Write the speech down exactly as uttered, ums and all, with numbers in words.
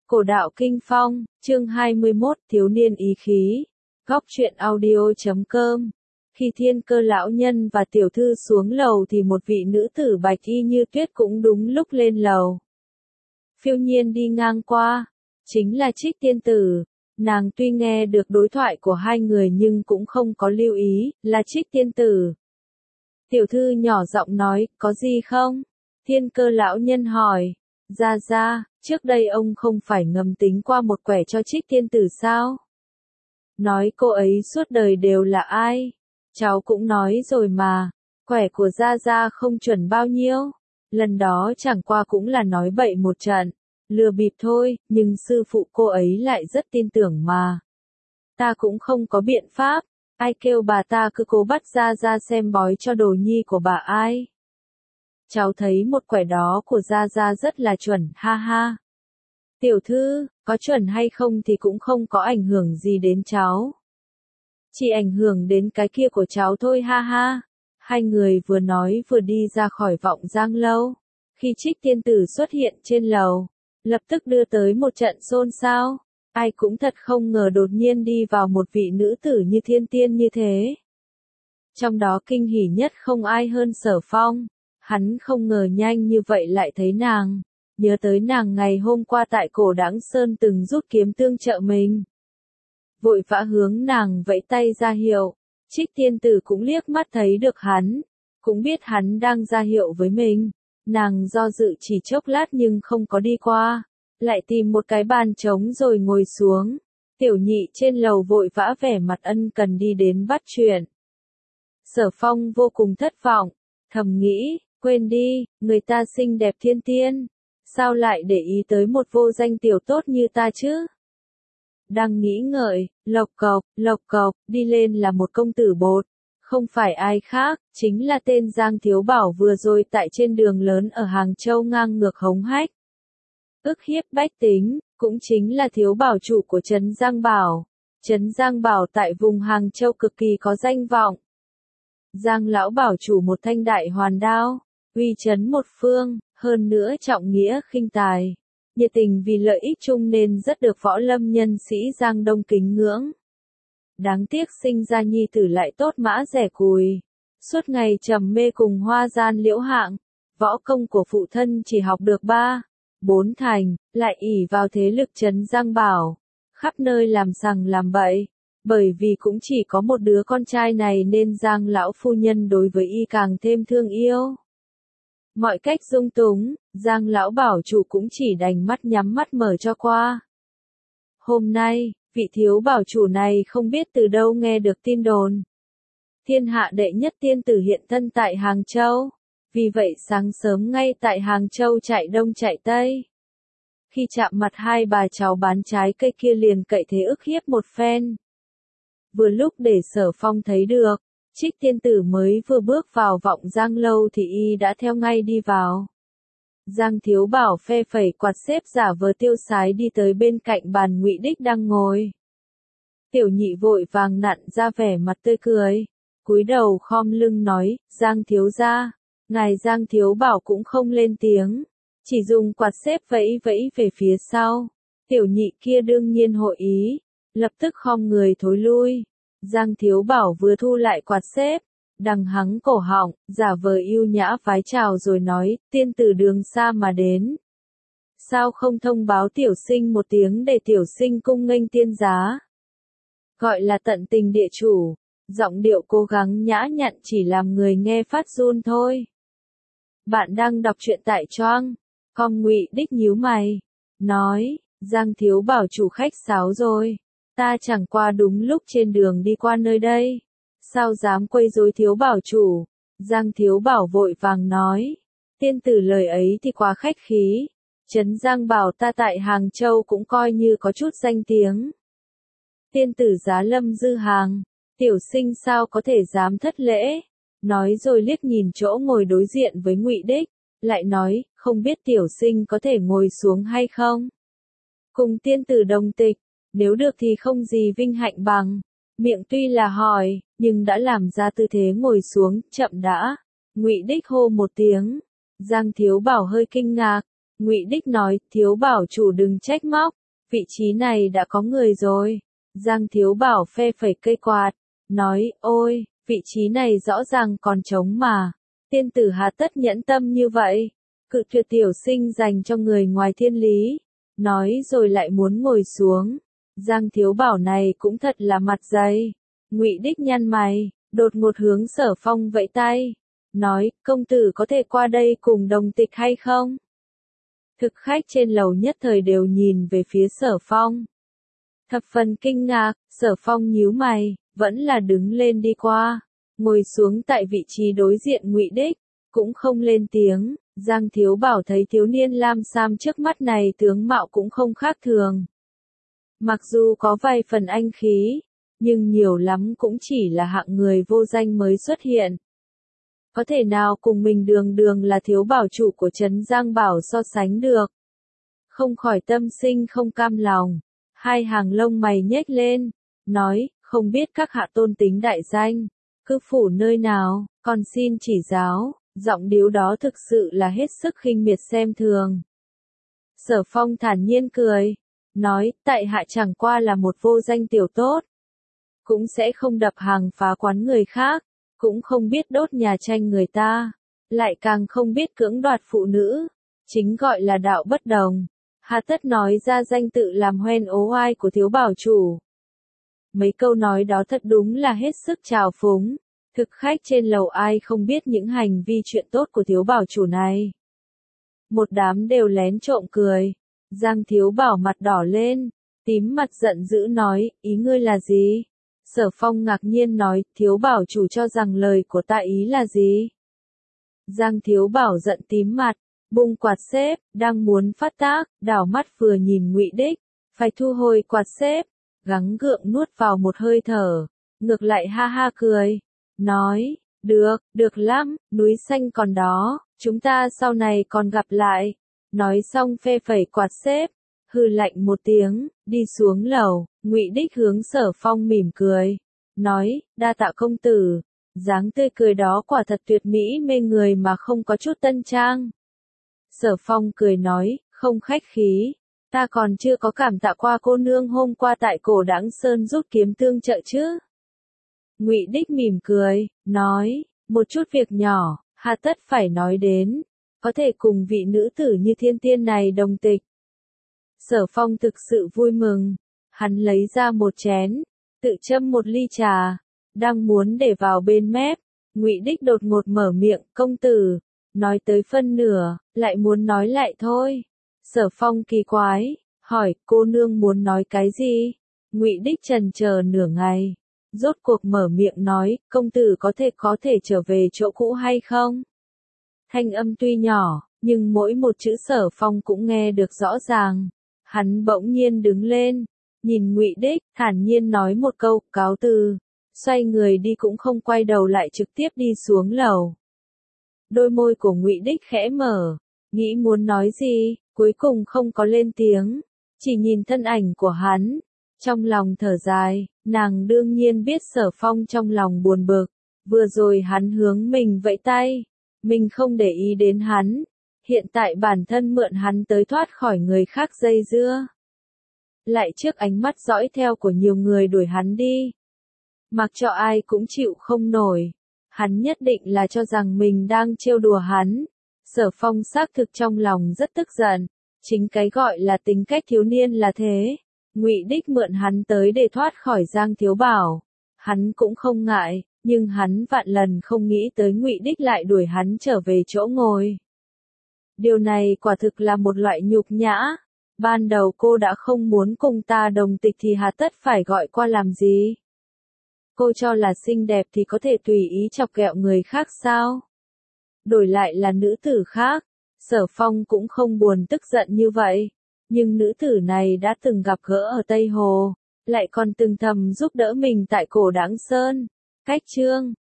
Cổ đạo Kinh Phong, chương hai mươi mốt, thiếu niên ý khí. Góc truyện audio chấm com. Khi Thiên Cơ lão nhân và tiểu thư xuống lầu thì một vị nữ tử bạch y như tuyết cũng đúng lúc lên lầu. Phiêu nhiên đi ngang qua, chính là Trích Tiên Tử. Nàng tuy nghe được đối thoại của hai người nhưng cũng không có lưu ý, là Trích Tiên Tử. Tiểu thư nhỏ giọng nói, có gì không? Thiên Cơ lão nhân hỏi. Ra ra, trước đây ông không phải ngầm tính qua một quẻ cho Trích Tiên Tử sao? Nói cô ấy suốt đời đều là ai? Cháu cũng nói rồi mà, quẻ của Gia Gia không chuẩn bao nhiêu. Lần đó chẳng qua cũng là nói bậy một trận, lừa bịp thôi, nhưng sư phụ cô ấy lại rất tin tưởng mà. Ta cũng không có biện pháp, ai kêu bà ta cứ cố bắt Gia Gia xem bói cho đồ nhi của bà ai. Cháu thấy một quẻ đó của Gia Gia rất là chuẩn, ha ha. Tiểu thư, có chuẩn hay không thì cũng không có ảnh hưởng gì đến cháu. Chỉ ảnh hưởng đến cái kia của cháu thôi, ha ha. Hai người vừa nói vừa đi ra khỏi Vọng Giang lâu. Khi Trích Tiên Tử xuất hiện trên lầu, lập tức đưa tới một trận xôn xao. Ai cũng thật không ngờ đột nhiên đi vào một vị nữ tử như thiên tiên như thế. Trong đó kinh hỉ nhất không ai hơn Sở Phong. Hắn không ngờ nhanh như vậy lại thấy nàng, nhớ tới nàng ngày hôm qua tại Cổ Đãng Sơn từng rút kiếm tương trợ mình. Vội vã hướng nàng vẫy tay ra hiệu, Trích Tiên Tử cũng liếc mắt thấy được hắn, cũng biết hắn đang ra hiệu với mình. Nàng do dự chỉ chốc lát nhưng không có đi qua, lại tìm một cái bàn trống rồi ngồi xuống. Tiểu nhị trên lầu vội vã vẻ mặt ân cần đi đến bắt chuyện. Sở Phong vô cùng thất vọng, thầm nghĩ, quên đi, người ta xinh đẹp thiên tiên, sao lại để ý tới một vô danh tiểu tốt như ta chứ? Đang nghĩ ngợi, lộc cộc, lộc cộc, đi lên là một công tử bột, không phải ai khác, chính là tên Giang Thiếu Bảo vừa rồi tại trên đường lớn ở Hàng Châu ngang ngược hống hách. Ức hiếp bách tính, cũng chính là Thiếu Bảo chủ của Trấn Giang Bảo. Trấn Giang Bảo tại vùng Hàng Châu cực kỳ có danh vọng. Giang lão bảo chủ một thanh đại hoàn đao, uy chấn một phương, hơn nữa trọng nghĩa khinh tài, nhiệt tình vì lợi ích chung nên rất được võ lâm nhân sĩ Giang Đông kính ngưỡng. Đáng tiếc sinh ra nhi tử lại tốt mã rẻ cùi, suốt ngày trầm mê cùng hoa gian liễu hạng, võ công của phụ thân chỉ học được ba, bốn thành, lại ỷ vào thế lực Trấn Giang Bảo, khắp nơi làm sằng làm bậy. Bởi vì cũng chỉ có một đứa con trai này nên Giang lão phu nhân đối với y càng thêm thương yêu. Mọi cách dung túng, Giang lão bảo chủ cũng chỉ đành mắt nhắm mắt mở cho qua. Hôm nay, vị thiếu bảo chủ này không biết từ đâu nghe được tin đồn. Thiên hạ đệ nhất tiên tử hiện thân tại Hàng Châu. Vì vậy sáng sớm ngay tại Hàng Châu chạy đông chạy tây. Khi chạm mặt hai bà cháu bán trái cây kia liền cậy thế ức hiếp một phen. Vừa lúc để Sở Phong thấy được, Trích Tiên Tử mới vừa bước vào Vọng Giang lâu thì y đã theo ngay đi vào. Giang Thiếu Bảo phe phẩy quạt xếp giả vờ tiêu sái đi tới bên cạnh bàn Ngụy Đích đang ngồi. Tiểu nhị vội vàng nặn ra vẻ mặt tươi cười, cúi đầu khom lưng nói, Giang Thiếu gia, ngài Giang Thiếu Bảo cũng không lên tiếng, chỉ dùng quạt xếp vẫy vẫy về phía sau. Tiểu nhị kia đương nhiên hội ý, lập tức khom người thối lui. Giang Thiếu Bảo vừa thu lại quạt xếp, đằng hắng cổ họng, giả vờ yêu nhã vái chào rồi nói, tiên tử đường xa mà đến. Sao không thông báo tiểu sinh một tiếng để tiểu sinh cung nghênh tiên giá? Gọi là tận tình địa chủ, giọng điệu cố gắng nhã nhặn chỉ làm người nghe phát run thôi. Bạn đang đọc truyện tại Choang, com. Ngụy Đích nhíu mày, nói, Giang Thiếu Bảo chủ khách sáo rồi. Ta chẳng qua đúng lúc trên đường đi qua nơi đây. Sao dám quấy rối Thiếu Bảo chủ? Giang Thiếu Bảo vội vàng nói. Tiên tử lời ấy thì quá khách khí. Trấn Giang Bảo ta tại Hàng Châu cũng coi như có chút danh tiếng. Tiên tử giá lâm dư hàng. Tiểu sinh sao có thể dám thất lễ? Nói rồi liếc nhìn chỗ ngồi đối diện với Ngụy Đích. Lại nói, không biết tiểu sinh có thể ngồi xuống hay không? Cùng tiên tử đồng tịch. Nếu được thì không gì vinh hạnh bằng. Miệng tuy là hỏi, nhưng đã làm ra tư thế ngồi xuống, chậm đã. Ngụy Đích hô một tiếng. Giang Thiếu Bảo hơi kinh ngạc, Ngụy Đích nói, thiếu bảo chủ đừng trách móc, vị trí này đã có người rồi. Giang Thiếu Bảo phe phẩy cây quạt, nói, ôi, vị trí này rõ ràng còn trống mà. Tiên tử hà tất nhẫn tâm như vậy, cự tuyệt tiểu sinh dành cho người ngoài thiên lý. Nói rồi lại muốn ngồi xuống. Giang Thiếu Bảo này cũng thật là mặt dày. Ngụy Đích nhăn mày, đột ngột hướng Sở Phong vẫy tay. Nói, công tử có thể qua đây cùng đồng tịch hay không? Thực khách trên lầu nhất thời đều nhìn về phía Sở Phong. Thập phần kinh ngạc, Sở Phong nhíu mày, vẫn là đứng lên đi qua. Ngồi xuống tại vị trí đối diện Ngụy Đích, cũng không lên tiếng. Giang Thiếu Bảo thấy thiếu niên lam sam trước mắt này tướng mạo cũng không khác thường. Mặc dù có vài phần anh khí, nhưng nhiều lắm cũng chỉ là hạng người vô danh mới xuất hiện. Có thể nào cùng mình đường đường là thiếu bảo chủ của Trấn Giang Bảo so sánh được. Không khỏi tâm sinh không cam lòng, hai hàng lông mày nhếch lên, nói, không biết các hạ tôn tính đại danh, cư phủ nơi nào, còn xin chỉ giáo. Giọng điếu đó thực sự là hết sức khinh miệt xem thường. Sở Phong thản nhiên cười, nói, tại hạ chẳng qua là một vô danh tiểu tốt. Cũng sẽ không đập hàng phá quán người khác, cũng không biết đốt nhà tranh người ta, lại càng không biết cưỡng đoạt phụ nữ, chính gọi là đạo bất đồng. Hà tất nói ra danh tự làm hoen ố oai của thiếu bảo chủ. Mấy câu nói đó thật đúng là hết sức trào phúng. Thực khách trên lầu ai không biết những hành vi chuyện tốt của thiếu bảo chủ này. Một đám đều lén trộm cười. Giang Thiếu Bảo mặt đỏ lên, tím mặt giận dữ nói, ý ngươi là gì? Sở Phong ngạc nhiên nói, thiếu bảo chủ cho rằng lời của ta ý là gì? Giang Thiếu Bảo giận tím mặt, bung quạt xếp, đang muốn phát tác, đảo mắt vừa nhìn Ngụy Đích, phải thu hồi quạt xếp, gắng gượng nuốt vào một hơi thở, ngược lại ha ha cười. Nói, được, được lắm, núi xanh còn đó, chúng ta sau này còn gặp lại. Nói xong phê phẩy quạt xếp, hừ lạnh một tiếng, đi xuống lầu. Ngụy Đích hướng Sở Phong mỉm cười, nói, đa tạ công tử. Dáng tươi cười đó quả thật tuyệt mỹ mê người mà không có chút tân trang. Sở Phong cười nói, không khách khí, ta còn chưa có cảm tạ qua cô nương hôm qua tại Cổ Đãng Sơn rút kiếm tương trợ chứ. Ngụy Đích mỉm cười, nói, một chút việc nhỏ, hà tất phải nói đến, có thể cùng vị nữ tử như thiên tiên này đồng tịch. Sở Phong thực sự vui mừng, hắn lấy ra một chén, tự châm một ly trà, đang muốn để vào bên mép, Ngụy Đích đột ngột mở miệng, công tử, nói tới phân nửa, lại muốn nói lại thôi. Sở Phong kỳ quái, hỏi, cô nương muốn nói cái gì? Ngụy Đích chần chờ nửa ngày. Rốt cuộc mở miệng nói, công tử có thể có thể trở về chỗ cũ hay không? Thanh âm tuy nhỏ, nhưng mỗi một chữ Sở Phong cũng nghe được rõ ràng. Hắn bỗng nhiên đứng lên, nhìn Ngụy Đích, thản nhiên nói một câu, cáo từ, xoay người đi cũng không quay đầu lại trực tiếp đi xuống lầu. Đôi môi của Ngụy Đích khẽ mở, nghĩ muốn nói gì, cuối cùng không có lên tiếng, chỉ nhìn thân ảnh của hắn. Trong lòng thở dài, nàng đương nhiên biết Sở Phong trong lòng buồn bực, vừa rồi hắn hướng mình vẫy tay, mình không để ý đến hắn, hiện tại bản thân mượn hắn tới thoát khỏi người khác dây dưa. Lại trước ánh mắt dõi theo của nhiều người đuổi hắn đi, mặc cho ai cũng chịu không nổi, hắn nhất định là cho rằng mình đang trêu đùa hắn. Sở Phong xác thực trong lòng rất tức giận, chính cái gọi là tính cách thiếu niên là thế. Ngụy Đích mượn hắn tới để thoát khỏi Giang Thiếu Bảo, hắn cũng không ngại, nhưng hắn vạn lần không nghĩ tới Ngụy Đích lại đuổi hắn trở về chỗ ngồi. Điều này quả thực là một loại nhục nhã. Ban đầu cô đã không muốn cùng ta đồng tịch thì hà tất phải gọi qua làm gì? Cô cho là xinh đẹp thì có thể tùy ý chọc ghẹo người khác sao? Đổi lại là nữ tử khác, Sở Phong cũng không buồn tức giận như vậy. Nhưng nữ tử này đã từng gặp gỡ ở Tây Hồ, lại còn từng thầm giúp đỡ mình tại Cổ Đãng Sơn. Cách chương